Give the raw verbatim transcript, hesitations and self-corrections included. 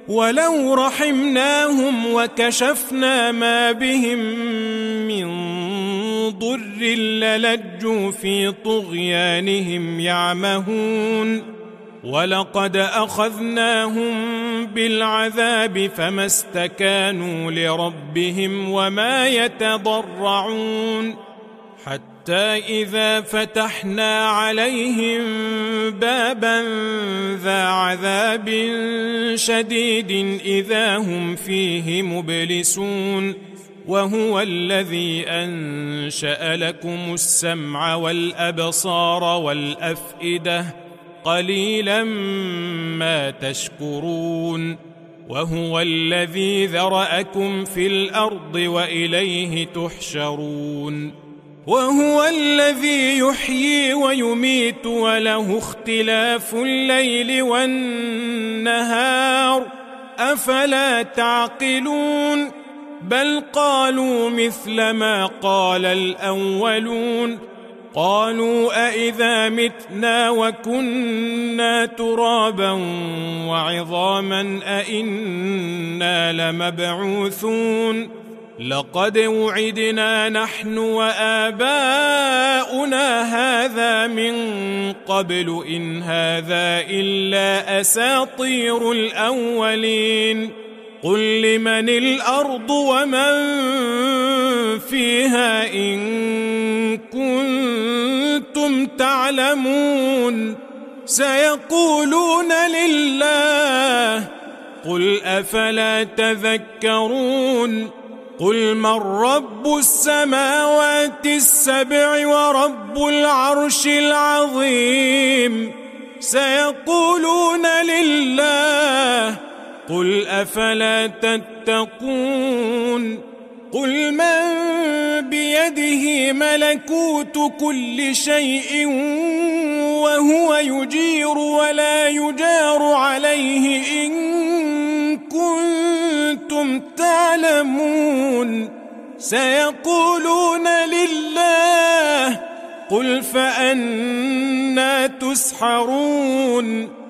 ولو رحمناهم وكشفنا ما بهم من ضر للجوا في طغيانهم يعمهون ولقد أخذناهم بالعذاب فما استكانوا لربهم وما يتضرعون حتى إذا فتحنا عليهم بابا ذا عذاب شديد إذا هم فيه مبلسون وهو الذي أنشأ لكم السمع والأبصار والأفئدة قليلا ما تشكرون وهو الذي ذرأكم في الأرض وإليه تحشرون وهو الذي يحيي ويميت وله اختلاف الليل والنهار أفلا تعقلون بل قالوا مثل ما قال الأولون قالوا أإذا متنا وكنا ترابا وعظاما أإنا لمبعوثون لقد وعدنا نحن وآباؤنا هذا من قبل إن هذا إلا أساطير الأولين قل لمن الأرض ومن فيها إن كنتم تعلمون سيقولون لله قل أفلا تذكرون قل من رب السماوات السبع ورب العرش العظيم سيقولون لله قل أفلا تتقون قل من بيده ملكوت كل شيء وهو يجير ولا يجار عليه إن كنتم تعلمون سيقولون لله قل فأنى تسحرون